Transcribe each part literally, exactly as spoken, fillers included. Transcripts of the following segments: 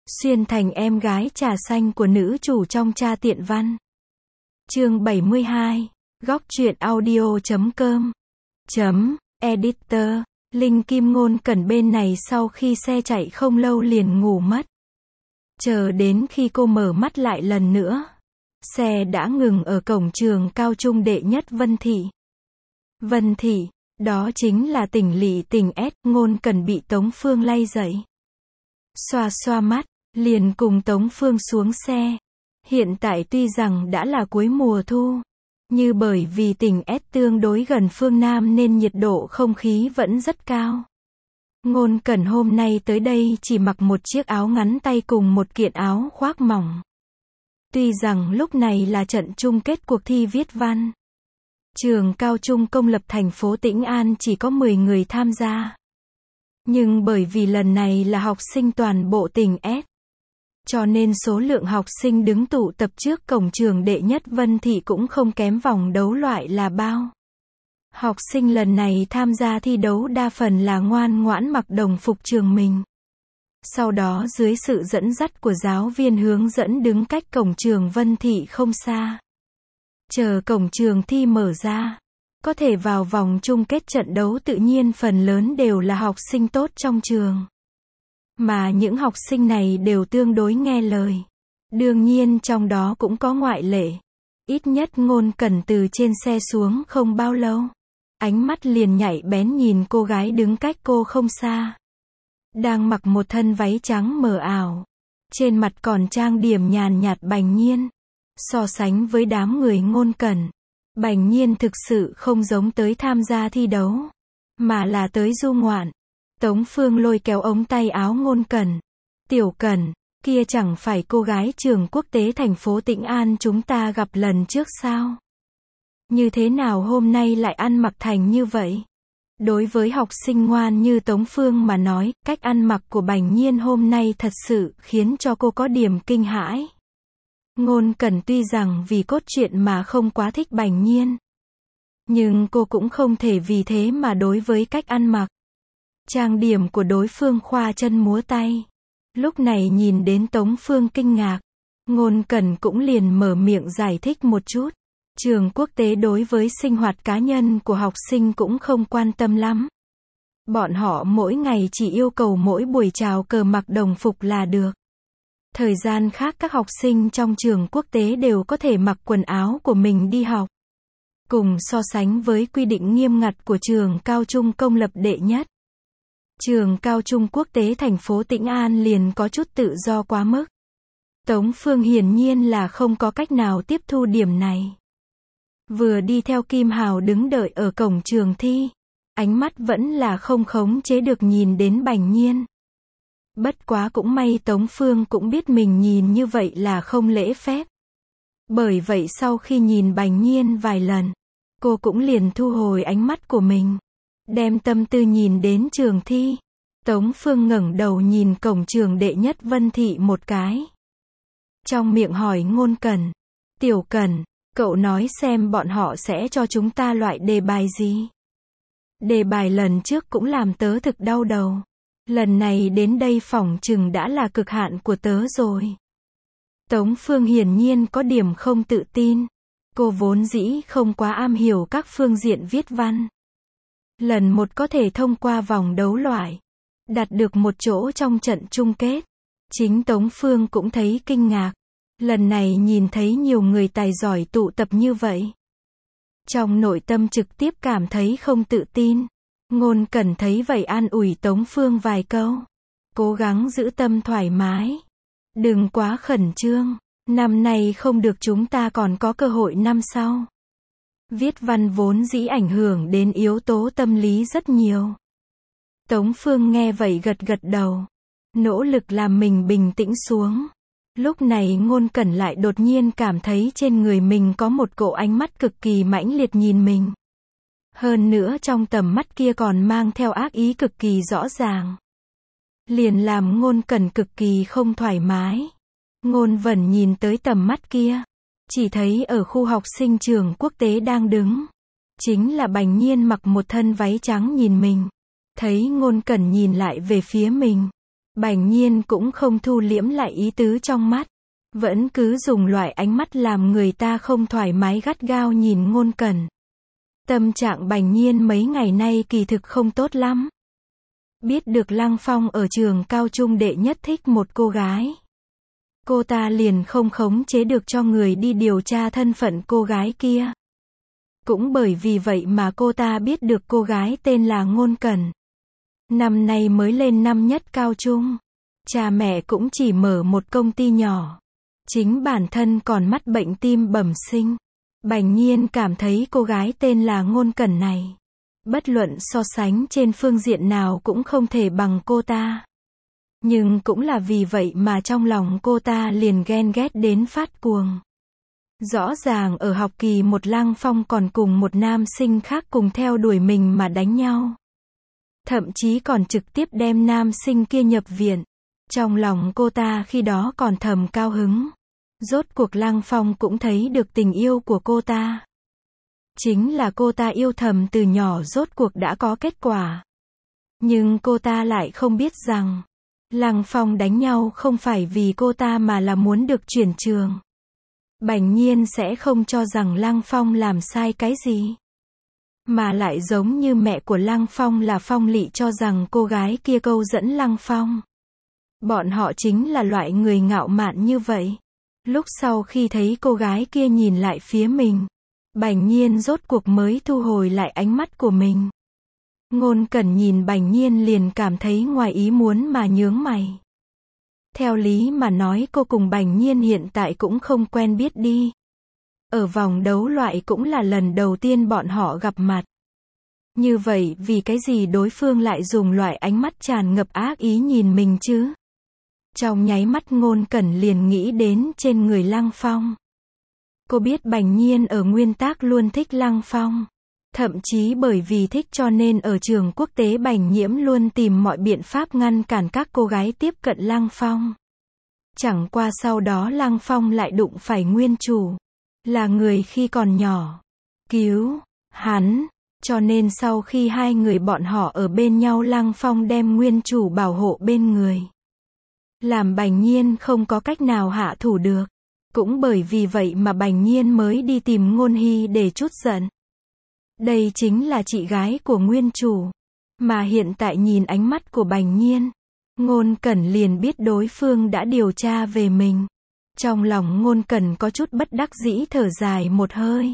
Xuyên thành em gái trà xanh của nữ chủ trong Cha Tiện Văn. Chương bảy mươi hai. Góc truyện audio chấm com. Chấm, editor. Linh Kim Ngôn Cẩn bên này sau khi xe chạy không lâu liền ngủ mất. Chờ đến khi cô mở mắt lại lần nữa, xe đã ngừng ở cổng trường cao trung đệ nhất Vân Thị. Vân Thị, đó chính là tỉnh lỵ tỉnh S. Ngôn Cẩn bị Tống Phương lay dậy. Xoa xoa mắt, liền cùng Tống Phương xuống xe. Hiện tại tuy rằng đã là cuối mùa thu, như bởi vì tỉnh S tương đối gần phương Nam nên nhiệt độ không khí vẫn rất cao. Ngôn Cẩn hôm nay tới đây chỉ mặc một chiếc áo ngắn tay cùng một kiện áo khoác mỏng. Tuy rằng lúc này là trận chung kết cuộc thi viết văn, trường cao trung công lập thành phố Tĩnh An chỉ có mười người tham gia. Nhưng bởi vì lần này là học sinh toàn bộ tỉnh S, cho nên số lượng học sinh đứng tụ tập trước cổng trường đệ nhất Vân Thị cũng không kém vòng đấu loại là bao. Học sinh lần này tham gia thi đấu đa phần là ngoan ngoãn mặc đồng phục trường mình. Sau đó dưới sự dẫn dắt của giáo viên hướng dẫn đứng cách cổng trường Vân Thị không xa. Chờ cổng trường thi mở ra, có thể vào vòng chung kết trận đấu tự nhiên phần lớn đều là học sinh tốt trong trường. Mà những học sinh này đều tương đối nghe lời. Đương nhiên trong đó cũng có ngoại lệ. Ít nhất Ngôn Cẩn từ trên xe xuống không bao lâu, ánh mắt liền nhạy bén nhìn cô gái đứng cách cô không xa. Đang mặc một thân váy trắng mờ ảo, trên mặt còn trang điểm nhàn nhạt Bành Nhiên. So sánh với đám người Ngôn Cẩn, Bành Nhiên thực sự không giống tới tham gia thi đấu, mà là tới du ngoạn. Tống Phương lôi kéo ống tay áo Ngôn Cẩn. Tiểu Cẩn, kia chẳng phải cô gái trường quốc tế thành phố Tĩnh An chúng ta gặp lần trước sao? Như thế nào hôm nay lại ăn mặc thành như vậy? Đối với học sinh ngoan như Tống Phương mà nói, cách ăn mặc của Bành Nhiên hôm nay thật sự khiến cho cô có điểm kinh hãi. Ngôn Cẩn tuy rằng vì cốt truyện mà không quá thích Bành Nhiên, nhưng cô cũng không thể vì thế mà đối với cách ăn mặc, trang điểm của đối phương khoa chân múa tay. Lúc này nhìn đến Tống Phương kinh ngạc, Ngôn Cẩn cũng liền mở miệng giải thích một chút. Trường quốc tế đối với sinh hoạt cá nhân của học sinh cũng không quan tâm lắm. Bọn họ mỗi ngày chỉ yêu cầu mỗi buổi chào cờ mặc đồng phục là được. Thời gian khác các học sinh trong trường quốc tế đều có thể mặc quần áo của mình đi học. Cùng so sánh với quy định nghiêm ngặt của trường cao trung công lập đệ nhất, trường cao trung quốc tế thành phố Tĩnh An liền có chút tự do quá mức. Tống Phương hiển nhiên là không có cách nào tiếp thu điểm này. Vừa đi theo Kim Hào đứng đợi ở cổng trường thi, ánh mắt vẫn là không khống chế được nhìn đến Bành Nhiên. Bất quá cũng may Tống Phương cũng biết mình nhìn như vậy là không lễ phép. Bởi vậy sau khi nhìn Bành Nhiên vài lần, cô cũng liền thu hồi ánh mắt của mình, đem tâm tư nhìn đến trường thi. Tống Phương ngẩng đầu nhìn cổng trường đệ nhất Vân Thị một cái, trong miệng hỏi Ngôn Cẩn. Tiểu Cẩn, cậu nói xem bọn họ sẽ cho chúng ta loại đề bài gì? Đề bài lần trước cũng làm tớ thực đau đầu. Lần này đến đây phỏng chừng đã là cực hạn của tớ rồi. Tống Phương hiển nhiên có điểm không tự tin. Cô vốn dĩ không quá am hiểu các phương diện viết văn. Lần một có thể thông qua vòng đấu loại, đạt được một chỗ trong trận chung kết. Chính Tống Phương cũng thấy kinh ngạc. Lần này nhìn thấy nhiều người tài giỏi tụ tập như vậy, trong nội tâm trực tiếp cảm thấy không tự tin. Ngôn Cẩn thấy vậy an ủi Tống Phương vài câu. Cố gắng giữ tâm thoải mái. Đừng quá khẩn trương. Năm nay không được chúng ta còn có cơ hội năm sau. Viết văn vốn dĩ ảnh hưởng đến yếu tố tâm lý rất nhiều. Tống Phương nghe vậy gật gật đầu, nỗ lực làm mình bình tĩnh xuống. Lúc này Ngôn Cẩn lại đột nhiên cảm thấy trên người mình có một cỗ ánh mắt cực kỳ mãnh liệt nhìn mình. Hơn nữa trong tầm mắt kia còn mang theo ác ý cực kỳ rõ ràng. Liền làm Ngôn Cẩn cực kỳ không thoải mái. Ngôn Vẩn nhìn tới tầm mắt kia, chỉ thấy ở khu học sinh trường quốc tế đang đứng, chính là Bành Nhiên mặc một thân váy trắng nhìn mình. Thấy Ngôn Cẩn nhìn lại về phía mình, Bành Nhiên cũng không thu liễm lại ý tứ trong mắt. Vẫn cứ dùng loại ánh mắt làm người ta không thoải mái gắt gao nhìn Ngôn Cẩn. Tâm trạng Bành Nhiên mấy ngày nay kỳ thực không tốt lắm. Biết được Lăng Phong ở trường cao trung đệ nhất thích một cô gái. Cô ta liền không khống chế được cho người đi điều tra thân phận cô gái kia. Cũng bởi vì vậy mà cô ta biết được cô gái tên là Ngôn Cẩn. Năm nay mới lên năm nhất cao trung. Cha mẹ cũng chỉ mở một công ty nhỏ. Chính bản thân còn mắc bệnh tim bẩm sinh. Bành Nhiên cảm thấy cô gái tên là Ngôn Cẩn này, bất luận so sánh trên phương diện nào cũng không thể bằng cô ta. Nhưng cũng là vì vậy mà trong lòng cô ta liền ghen ghét đến phát cuồng. Rõ ràng ở học kỳ một Lăng Phong còn cùng một nam sinh khác cùng theo đuổi mình mà đánh nhau. Thậm chí còn trực tiếp đem nam sinh kia nhập viện. Trong lòng cô ta khi đó còn thầm cao hứng. Rốt cuộc Lăng Phong cũng thấy được tình yêu của cô ta. Chính là cô ta yêu thầm từ nhỏ rốt cuộc đã có kết quả. Nhưng cô ta lại không biết rằng, Lăng Phong đánh nhau không phải vì cô ta mà là muốn được chuyển trường. Bành Nhiên sẽ không cho rằng Lăng Phong làm sai cái gì. Mà lại giống như mẹ của Lăng Phong là Phong Lị cho rằng cô gái kia câu dẫn Lăng Phong. Bọn họ chính là loại người ngạo mạn như vậy. Lúc sau khi thấy cô gái kia nhìn lại phía mình, Bành Nhiên rốt cuộc mới thu hồi lại ánh mắt của mình. Ngôn Cẩn nhìn Bành Nhiên liền cảm thấy ngoài ý muốn mà nhướng mày. Theo lý mà nói cô cùng Bành Nhiên hiện tại cũng không quen biết đi. Ở vòng đấu loại cũng là lần đầu tiên bọn họ gặp mặt. Như vậy vì cái gì đối phương lại dùng loại ánh mắt tràn ngập ác ý nhìn mình chứ? Trong nháy mắt Ngôn Cẩn liền nghĩ đến trên người Lăng Phong. Cô biết Bành Nhiên ở nguyên tắc luôn thích Lăng Phong. Thậm chí bởi vì thích cho nên ở trường quốc tế Bành Nhiễm luôn tìm mọi biện pháp ngăn cản các cô gái tiếp cận Lăng Phong. Chẳng qua sau đó Lăng Phong lại đụng phải nguyên chủ. Là người khi còn nhỏ. Cứu hắn. Cho nên sau khi hai người bọn họ ở bên nhau Lăng Phong đem nguyên chủ bảo hộ bên người. Làm Bành Nhiên không có cách nào hạ thủ được. Cũng bởi vì vậy mà Bành Nhiên mới đi tìm Ngôn Hy để trút giận. Đây chính là chị gái của nguyên chủ. Mà hiện tại nhìn ánh mắt của Bành Nhiên, Ngôn Cẩn liền biết đối phương đã điều tra về mình. Trong lòng Ngôn Cẩn có chút bất đắc dĩ thở dài một hơi.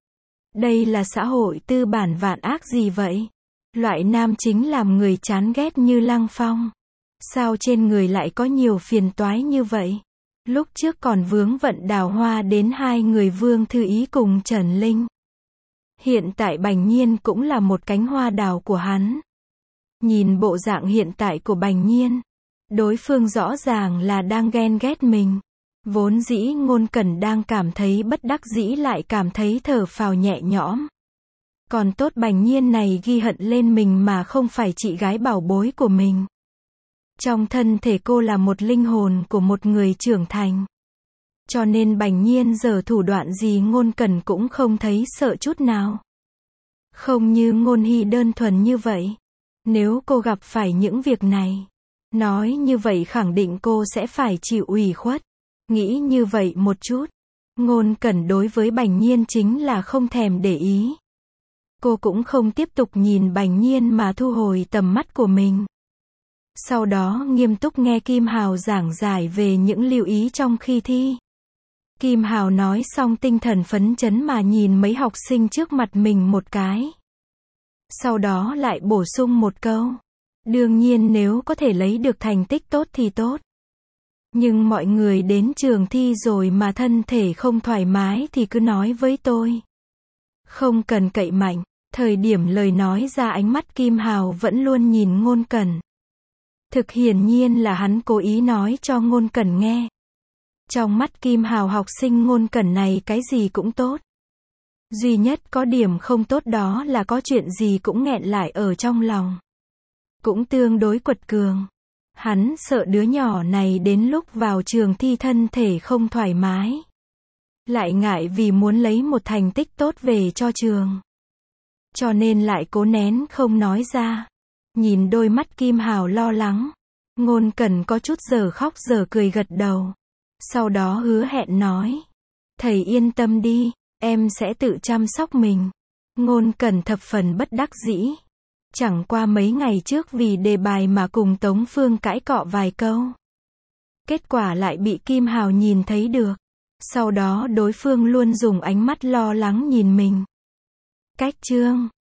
Đây là xã hội tư bản vạn ác gì vậy? Loại nam chính làm người chán ghét như Lăng Phong. Sao trên người lại có nhiều phiền toái như vậy? Lúc trước còn vướng vận Đào Hoa đến hai người Vương Thư Ý cùng Trần Linh. Hiện tại Bành Nhiên cũng là một cánh hoa đào của hắn. Nhìn bộ dạng hiện tại của Bành Nhiên, đối phương rõ ràng là đang ghen ghét mình. Vốn dĩ Ngôn Cẩn đang cảm thấy bất đắc dĩ lại cảm thấy thở phào nhẹ nhõm. Còn tốt Bành Nhiên này ghi hận lên mình mà không phải chị gái bảo bối của mình. Trong thân thể cô là một linh hồn của một người trưởng thành. Cho nên Bành Nhiên giờ thủ đoạn gì Ngôn Cẩn cũng không thấy sợ chút nào. Không như Ngôn Hy đơn thuần như vậy. Nếu cô gặp phải những việc này, nói như vậy khẳng định cô sẽ phải chịu ủy khuất. Nghĩ như vậy một chút, Ngôn Cẩn đối với Bành Nhiên chính là không thèm để ý. Cô cũng không tiếp tục nhìn Bành Nhiên mà thu hồi tầm mắt của mình. Sau đó nghiêm túc nghe Kim Hào giảng giải về những lưu ý trong khi thi. Kim Hào nói xong tinh thần phấn chấn mà nhìn mấy học sinh trước mặt mình một cái. Sau đó lại bổ sung một câu. Đương nhiên nếu có thể lấy được thành tích tốt thì tốt. Nhưng mọi người đến trường thi rồi mà thân thể không thoải mái thì cứ nói với tôi. Không cần cậy mạnh. Thời điểm lời nói ra ánh mắt Kim Hào vẫn luôn nhìn Ngôn Cẩn. Thực hiển nhiên là hắn cố ý nói cho Ngôn Cẩn nghe. Trong mắt Kim Hào học sinh Ngôn Cẩn này cái gì cũng tốt. Duy nhất có điểm không tốt đó là có chuyện gì cũng nghẹn lại ở trong lòng. Cũng tương đối quật cường. Hắn sợ đứa nhỏ này đến lúc vào trường thi thân thể không thoải mái. Lại ngại vì muốn lấy một thành tích tốt về cho trường. Cho nên lại cố nén không nói ra. Nhìn đôi mắt Kim Hào lo lắng. Ngôn Cẩn có chút giờ khóc giờ cười gật đầu. Sau đó hứa hẹn nói. Thầy yên tâm đi, em sẽ tự chăm sóc mình. Ngôn Cẩn thập phần bất đắc dĩ. Chẳng qua mấy ngày trước vì đề bài mà cùng Tống Phương cãi cọ vài câu. Kết quả lại bị Kim Hào nhìn thấy được. Sau đó đối phương luôn dùng ánh mắt lo lắng nhìn mình. Cách chương